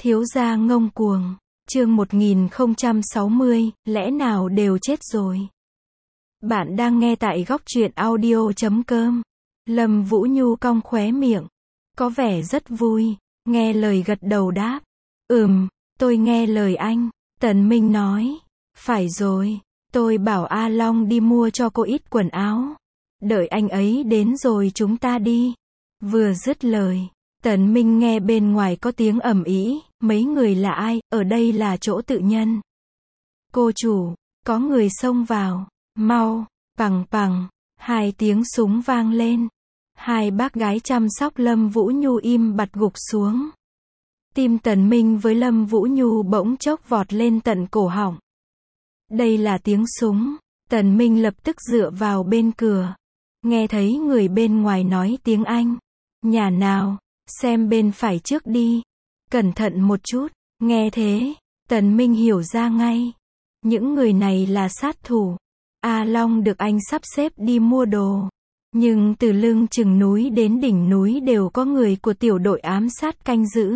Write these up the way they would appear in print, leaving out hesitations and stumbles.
Thiếu gia ngông cuồng. Chương 1060, lẽ nào đều chết rồi. Bạn đang nghe tại góc truyện audio.com. Lâm Vũ Nhu cong khóe miệng, có vẻ rất vui, nghe lời gật đầu đáp. Tôi nghe lời anh. Tần Minh nói. Phải rồi, tôi bảo A Long đi mua cho cô ít quần áo. Đợi anh ấy đến rồi chúng ta đi. Vừa dứt lời, Tần Minh nghe bên ngoài có tiếng ầm ĩ, mấy người là ai, ở đây là chỗ tự nhân. Cô chủ, có người xông vào, mau, pằng pằng, hai tiếng súng vang lên. Hai bác gái chăm sóc Lâm Vũ Nhu im bặt gục xuống. Tim Tần Minh với Lâm Vũ Nhu bỗng chốc vọt lên tận cổ họng. Đây là tiếng súng, Tần Minh lập tức dựa vào bên cửa. Nghe thấy người bên ngoài nói tiếng Anh. Nhà nào, xem bên phải trước đi. Cẩn thận một chút, nghe thế, Tần Minh hiểu ra ngay. Những người này là sát thủ. A Long được anh sắp xếp đi mua đồ. Nhưng từ lưng chừng núi đến đỉnh núi đều có người của tiểu đội ám sát canh giữ.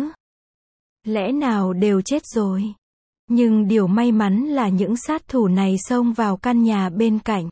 Lẽ nào đều chết rồi. Nhưng điều may mắn là những sát thủ này xông vào căn nhà bên cạnh.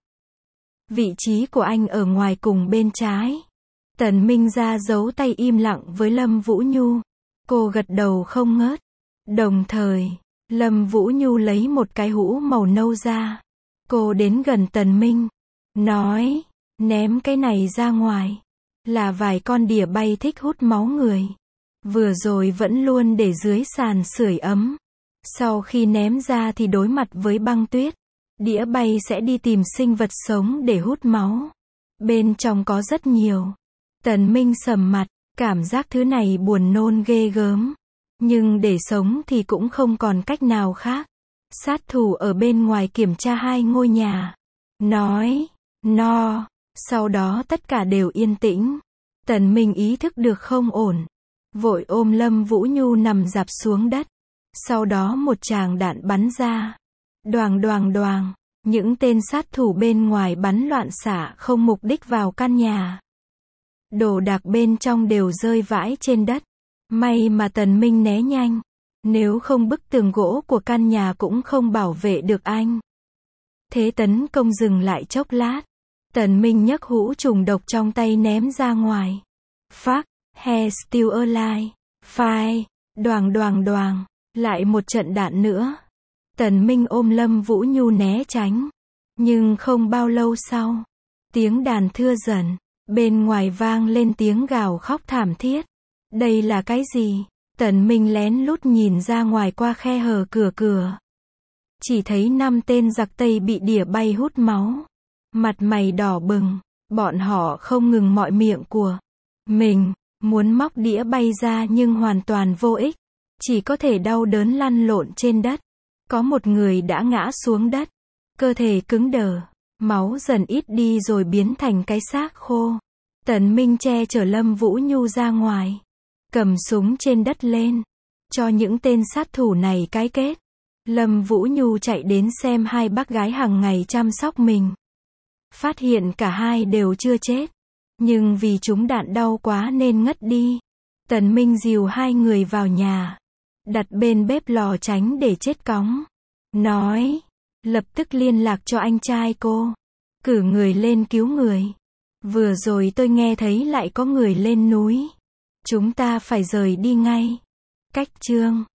Vị trí của anh ở ngoài cùng bên trái. Tần Minh ra dấu tay im lặng với Lâm Vũ Nhu. Cô gật đầu không ngớt. Đồng thời, Lâm Vũ Nhu lấy một cái hũ màu nâu ra. Cô đến gần Tần Minh, nói, ném cái này ra ngoài. Là vài con đỉa bay thích hút máu người. Vừa rồi vẫn luôn để dưới sàn sưởi ấm. Sau khi ném ra thì đối mặt với băng tuyết. Đĩa bay sẽ đi tìm sinh vật sống để hút máu. Bên trong có rất nhiều. Tần Minh sầm mặt, cảm giác thứ này buồn nôn ghê gớm. Nhưng để sống thì cũng không còn cách nào khác. Sát thủ ở bên ngoài kiểm tra hai ngôi nhà. Nói, no. Sau đó tất cả đều yên tĩnh. Tần Minh ý thức được không ổn. Vội ôm Lâm Vũ Nhu nằm rạp xuống đất. Sau đó một tràng đạn bắn ra. Đoàng đoàng đoàng. Những tên sát thủ bên ngoài bắn loạn xạ không mục đích vào căn nhà. Đồ đạc bên trong đều rơi vãi trên đất. May mà Tần Minh né nhanh. Nếu không bức tường gỗ của căn nhà cũng không bảo vệ được anh. Thế tấn công dừng lại chốc lát. Tần Minh nhấc hũ trùng độc trong tay ném ra ngoài. Phác, he still alive. Phai, đoàng đoàng đoàng. Lại một trận đạn nữa. Tần Minh ôm Lâm Vũ Nhu né tránh. Nhưng không bao lâu sau, tiếng đàn thưa dần. Bên ngoài vang lên tiếng gào khóc thảm thiết. Đây là cái gì? Tần Minh lén lút nhìn ra ngoài qua khe hở cửa. Chỉ thấy 5 tên giặc Tây bị đỉa bay hút máu. Mặt mày đỏ bừng. Bọn họ không ngừng mọi miệng của mình. Muốn móc đĩa bay ra nhưng hoàn toàn vô ích. Chỉ có thể đau đớn lăn lộn trên đất. Có một người đã ngã xuống đất. Cơ thể cứng đờ. Máu dần ít đi rồi biến thành cái xác khô. Tần Minh che chở Lâm Vũ Nhu ra ngoài. Cầm súng trên đất lên. Cho những tên sát thủ này cái kết. Lâm Vũ Nhu chạy đến xem hai bác gái hàng ngày chăm sóc mình. Phát hiện cả hai đều chưa chết. Nhưng vì chúng đạn đau quá nên ngất đi. Tần Minh dìu hai người vào nhà. Đặt bên bếp lò tránh để chết cóng. Nói. Lập tức liên lạc cho anh trai cô. Cử người lên cứu người. Vừa rồi tôi nghe thấy lại có người lên núi. Chúng ta phải rời đi ngay. Cách chương